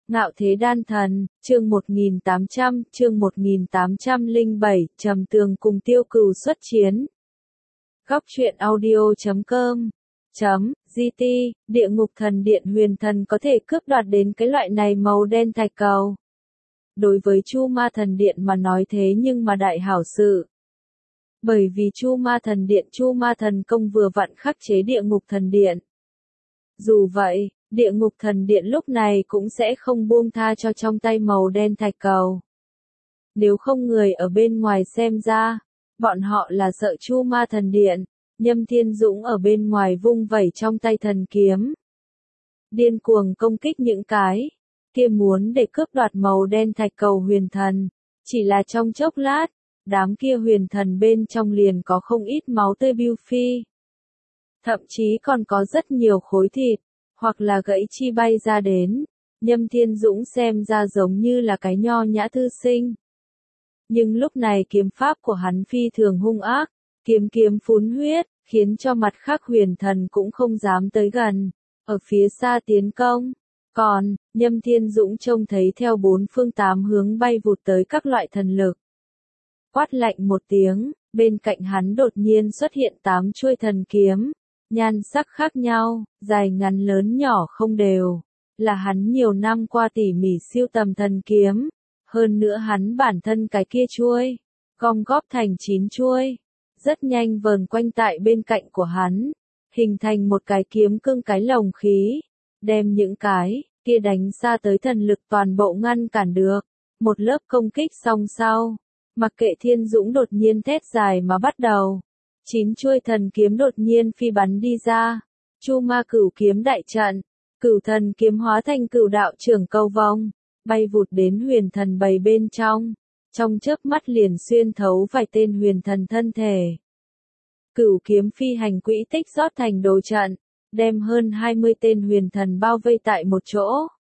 Ngạo Thế Đan Thần, chương 1807, Trầm Tường cùng Tiêu Cừu xuất chiến. Góc truyện audio.com GT, Địa Ngục Thần Điện Huyền Thần có thể cướp đoạt đến cái loại này màu đen thạch cầu. Đối với Chu Ma Thần Điện mà nói thế nhưng mà đại hảo sự. Bởi vì Chu Ma Thần Điện Chu Ma Thần Công vừa vặn khắc chế Địa Ngục Thần Điện. Dù vậy, Địa Ngục Thần Điện lúc này cũng sẽ không buông tha cho trong tay màu đen thạch cầu. Nếu không người ở bên ngoài xem ra, bọn họ là sợ Chu Ma Thần Điện, Nhâm Thiên Dũng ở bên ngoài vung vẩy trong tay thần kiếm. Điên cuồng công kích những cái kia muốn để cướp đoạt màu đen thạch cầu huyền thần, chỉ là trong chốc lát, đám kia huyền thần bên trong liền có không ít máu tươi bưu phi. Thậm chí còn có rất nhiều khối thịt, hoặc là gãy chi bay ra đến. Nhâm Thiên Dũng xem ra giống như là cái nho nhã thư sinh. Nhưng lúc này kiếm pháp của hắn phi thường hung ác, kiếm phun huyết, khiến cho mặt khác huyền thần cũng không dám tới gần, ở phía xa tiến công. Còn, Nhâm Thiên Dũng trông thấy theo bốn phương tám hướng bay vụt tới các loại thần lực. Quát lạnh một tiếng, bên cạnh hắn đột nhiên xuất hiện 8 chuôi thần kiếm. Nhan sắc khác nhau, dài ngắn lớn nhỏ không đều, là hắn nhiều năm qua tỉ mỉ siêu tầm thần kiếm, hơn nữa hắn bản thân cái kia chuôi, gom góp thành 9 chuôi, rất nhanh vờn quanh tại bên cạnh của hắn, hình thành một cái kiếm cương cái lồng khí, đem những cái kia đánh xa tới thần lực toàn bộ ngăn cản được, một lớp công kích xong sau, mặc kệ Thiên Dũng đột nhiên thét dài mà bắt đầu. 9 chuôi thần kiếm đột nhiên phi bắn đi ra, Chu Ma Cửu kiếm đại trận, Cửu thần kiếm hóa thành cửu đạo trưởng cầu vòng, bay vụt đến huyền thần bầy bên trong chớp mắt liền xuyên thấu vài tên huyền thần thân thể. Cửu kiếm phi hành quỹ tích rót thành đồ trận, đem hơn 20 tên huyền thần bao vây tại một chỗ.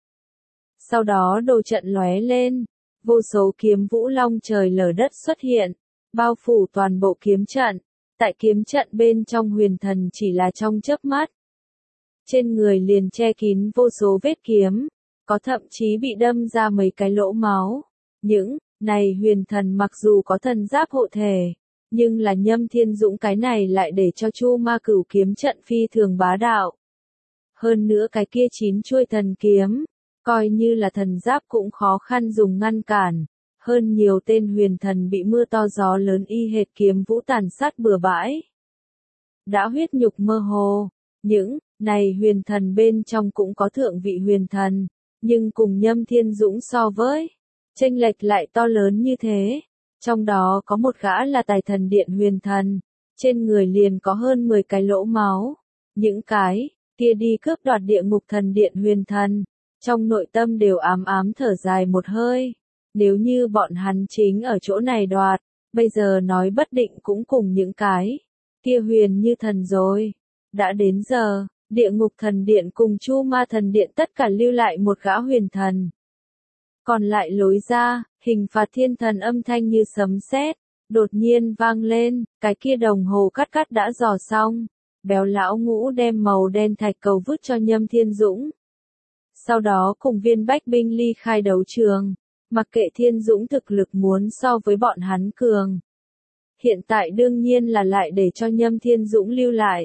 Sau đó đồ trận lóe lên, vô số kiếm vũ long trời lở đất xuất hiện, bao phủ toàn bộ kiếm trận. Tại kiếm trận bên trong huyền thần chỉ là trong chớp mắt. Trên người liền che kín vô số vết kiếm, có thậm chí bị đâm ra mấy cái lỗ máu. Những này huyền thần mặc dù có thần giáp hộ thể, nhưng là Nhâm Thiên Dũng cái này lại để cho Chu Ma Cửu kiếm trận phi thường bá đạo. Hơn nữa cái kia 9 chuôi thần kiếm, coi như là thần giáp cũng khó khăn dùng ngăn cản. Hơn nhiều tên huyền thần bị mưa to gió lớn y hệt kiếm vũ tàn sát bừa bãi. Đã huyết nhục mơ hồ, những này huyền thần bên trong cũng có thượng vị huyền thần, nhưng cùng Nhâm Thiên Dũng so với, chênh lệch lại to lớn như thế. Trong đó có một gã là Tài Thần Điện huyền thần, trên người liền có hơn 10 cái lỗ máu. Những cái kia đi cướp đoạt Địa Ngục Thần Điện huyền thần, trong nội tâm đều ám ám thở dài một hơi. Nếu như bọn hắn chính ở chỗ này đoạt, bây giờ nói bất định cũng cùng những cái kia huyền như thần rồi. Đã đến giờ, Địa Ngục Thần Điện cùng Chu Ma Thần Điện tất cả lưu lại một gã huyền thần. Còn lại lối ra, hình phạt thiên thần âm thanh như sấm sét, đột nhiên vang lên, cái kia đồng hồ cắt đã dò xong. Béo lão Ngũ đem màu đen thạch cầu vứt cho Nhâm Thiên Dũng. Sau đó cùng Viên Bách binh ly khai đấu trường. Mặc kệ Thiên Dũng thực lực muốn so với bọn hắn cường. Hiện tại đương nhiên là lại để cho Nhâm Thiên Dũng lưu lại.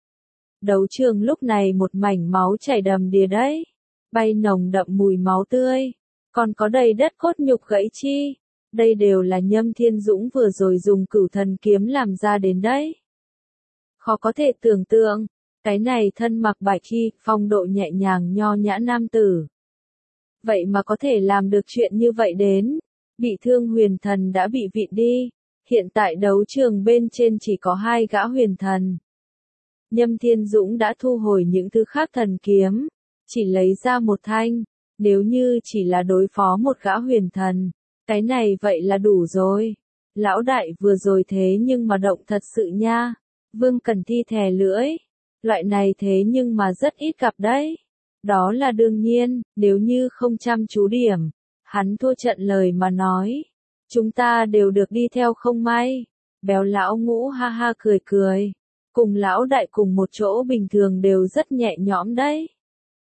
Đấu trường lúc này một mảnh máu chảy đầm đìa đấy. Bay nồng đậm mùi máu tươi. Còn có đầy đất cốt nhục gãy chi. Đây đều là Nhâm Thiên Dũng vừa rồi dùng Cửu thần kiếm làm ra đến đấy. Khó có thể tưởng tượng. Cái này thân mặc bạch y, phong độ nhẹ nhàng nho nhã nam tử. Vậy mà có thể làm được chuyện như vậy đến. Bị thương huyền thần đã bị vịn đi. Hiện tại đấu trường bên trên chỉ có 2 gã huyền thần. Nhâm Thiên Dũng đã thu hồi những thứ khác thần kiếm. Chỉ lấy ra một thanh. Nếu như chỉ là đối phó một gã huyền thần. Cái này vậy là đủ rồi. Lão đại vừa rồi thế nhưng mà động thật sự nha. Vương Cần Thi thè lưỡi. Loại này thế nhưng mà rất ít gặp đấy. Đó là đương nhiên, nếu như không chăm chú điểm, hắn thua trận lời mà nói. Chúng ta đều được đi theo không may. Béo lão Ngũ ha ha cười. Cùng lão đại cùng một chỗ bình thường đều rất nhẹ nhõm đấy.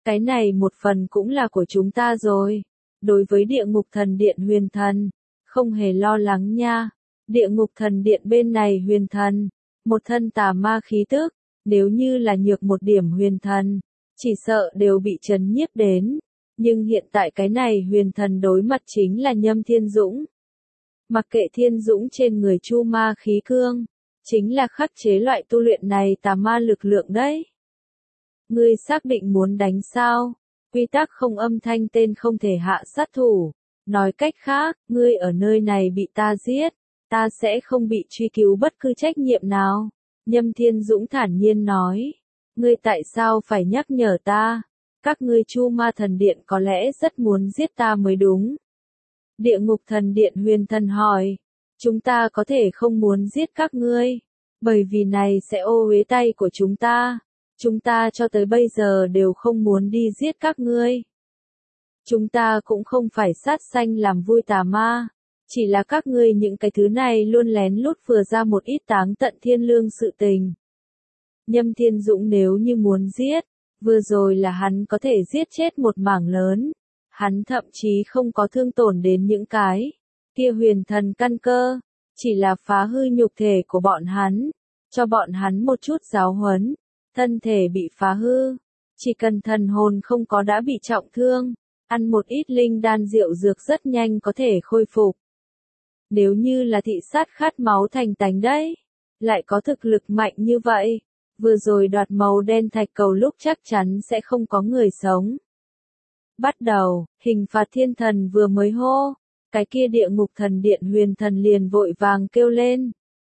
Cái này một phần cũng là của chúng ta rồi. Đối với địa ngục thần điện huyền thần, không hề lo lắng nha. Địa ngục thần điện bên này huyền thần, một thân tà ma khí tức, nếu như là nhược một điểm huyền thần, chỉ sợ đều bị trấn nhiếp đến. Nhưng hiện tại cái này huyền thần đối mặt chính là Nhâm Thiên Dũng. Mặc kệ Thiên Dũng trên người chu ma khí cương, chính là khắc chế loại tu luyện này tà ma lực lượng đấy. Ngươi xác định muốn đánh sao? Quy tắc không âm thanh tên không thể hạ sát thủ. Nói cách khác, ngươi ở nơi này bị ta giết, ta sẽ không bị truy cứu bất cứ trách nhiệm nào. Nhâm Thiên Dũng thản nhiên nói. Ngươi tại sao phải nhắc nhở ta? Các ngươi Chu Ma Thần Điện có lẽ rất muốn giết ta mới đúng. Địa ngục thần điện huyền thần hỏi. Chúng ta có thể không muốn giết các ngươi, bởi vì này sẽ ô uế tay của chúng ta. Chúng ta cho tới bây giờ đều không muốn đi giết các ngươi. Chúng ta cũng không phải sát sanh làm vui tà ma. Chỉ là các ngươi những cái thứ này luôn lén lút vừa ra một ít táng tận thiên lương sự tình. Nhâm Thiên Dũng nếu như muốn giết, vừa rồi là hắn có thể giết chết một mảng lớn. Hắn thậm chí không có thương tổn đến những cái kia huyền thần căn cơ, chỉ là phá hư nhục thể của bọn hắn, cho bọn hắn một chút giáo huấn, thân thể bị phá hư, chỉ cần thần hồn không có đã bị trọng thương, ăn một ít linh đan rượu dược rất nhanh có thể khôi phục. Nếu như là thị sát khát máu thành tánh đấy, lại có thực lực mạnh như vậy, vừa rồi đoạt màu đen thạch cầu lúc chắc chắn sẽ không có người sống. Bắt đầu, hình phạt thiên thần vừa mới hô, cái kia địa ngục thần điện huyền thần liền vội vàng kêu lên.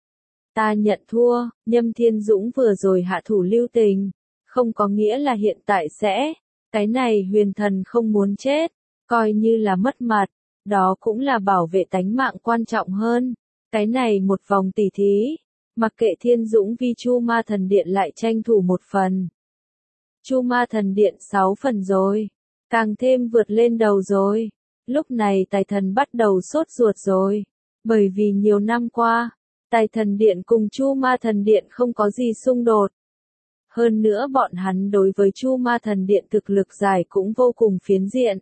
Ta nhận thua, Nhâm Thiên Dũng vừa rồi hạ thủ lưu tình, không có nghĩa là hiện tại sẽ, cái này huyền thần không muốn chết, coi như là mất mặt, đó cũng là bảo vệ tánh mạng quan trọng hơn. Cái này một vòng tỉ thí, mặc kệ Thiên Dũng vi Chu Ma Thần Điện lại tranh thủ một phần. Chu Ma Thần Điện 6 phần rồi, càng thêm vượt lên đầu rồi. Lúc này Tài Thần bắt đầu sốt ruột rồi, bởi vì nhiều năm qua, Tài Thần Điện cùng Chu Ma Thần Điện không có gì xung đột. Hơn nữa bọn hắn đối với Chu Ma Thần Điện thực lực giải cũng vô cùng phiến diện.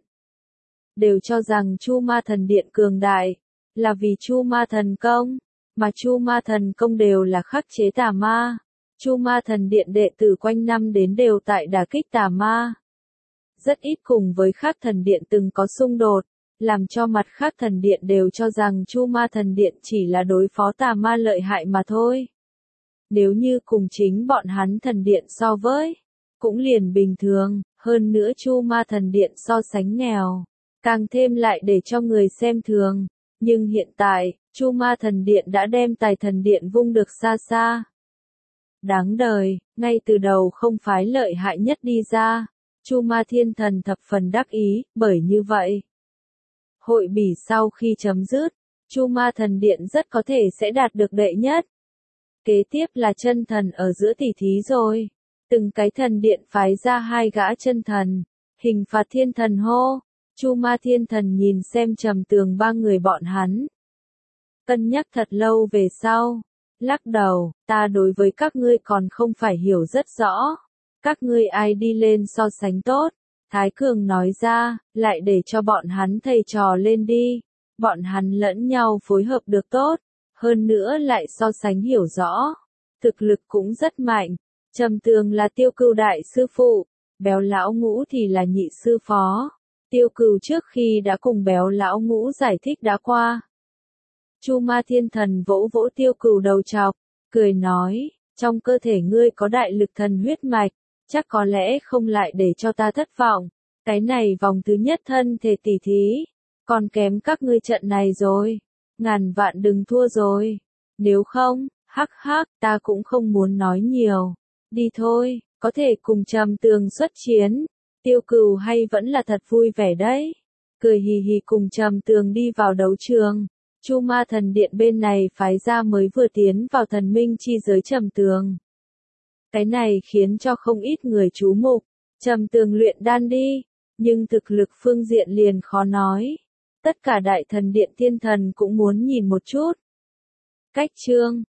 Đều cho rằng Chu Ma Thần Điện cường đại, là vì Chu Ma Thần Công, mà Chu Ma Thần Công đều là khắc chế tà ma. Chu Ma Thần Điện đệ tử quanh năm đến đều tại đả kích tà ma. Rất ít cùng với khác thần điện từng có xung đột, làm cho mặt khác thần điện đều cho rằng Chu Ma Thần Điện chỉ là đối phó tà ma lợi hại mà thôi. Nếu như cùng chính bọn hắn thần điện so với, cũng liền bình thường, hơn nữa Chu Ma Thần Điện so sánh nghèo, càng thêm lại để cho người xem thường. Nhưng hiện tại, Chu Ma Thần Điện đã đem Tài Thần Điện vung được xa xa. Đáng đời, ngay từ đầu không phái lợi hại nhất đi ra. Chu Ma Thiên Thần thập phần đắc ý, bởi như vậy. Hội bỉ sau khi chấm dứt, Chu Ma Thần Điện rất có thể sẽ đạt được đệ nhất. Kế tiếp là chân thần ở giữa tỉ thí rồi. Từng cái thần điện phái ra 2 gã chân thần. Hình phạt thiên thần hô. Chu Ma Thiên Thần nhìn xem Trầm Tường 3 người bọn hắn. Cân nhắc thật lâu về sau. Lắc đầu, ta đối với các ngươi còn không phải hiểu rất rõ. Các ngươi ai đi lên so sánh tốt. Thái Cường nói ra, lại để cho bọn hắn thầy trò lên đi. Bọn hắn lẫn nhau phối hợp được tốt. Hơn nữa lại so sánh hiểu rõ. Thực lực cũng rất mạnh. Trầm Tường là Tiêu Cừu đại sư phụ. Béo lão ngũ thì là nhị sư phó. Tiêu Cừu trước khi đã cùng béo lão ngũ giải thích đã qua. Chu Ma Thiên Thần vỗ vỗ Tiêu Cừu đầu chọc, cười nói, trong cơ thể ngươi có đại lực thần huyết mạch, chắc có lẽ không lại để cho ta thất vọng. Cái này vòng thứ nhất thân thể tỉ thí, còn kém các ngươi trận này rồi, ngàn vạn đừng thua rồi. Nếu không, hắc hắc, ta cũng không muốn nói nhiều. Đi thôi, có thể cùng Trầm Tường xuất chiến. Tiêu Cừu hay vẫn là thật vui vẻ đấy. Cười hì hì cùng Trầm Tường đi vào đấu trường. Chu Ma Thần Điện bên này phái ra mới vừa tiến vào thần minh chi giới Trầm Tường. Cái này khiến cho không ít người chú mục. Trầm Tường luyện đan đi, nhưng thực lực phương diện liền khó nói. Tất cả đại thần điện thiên thần cũng muốn nhìn một chút. Cách chương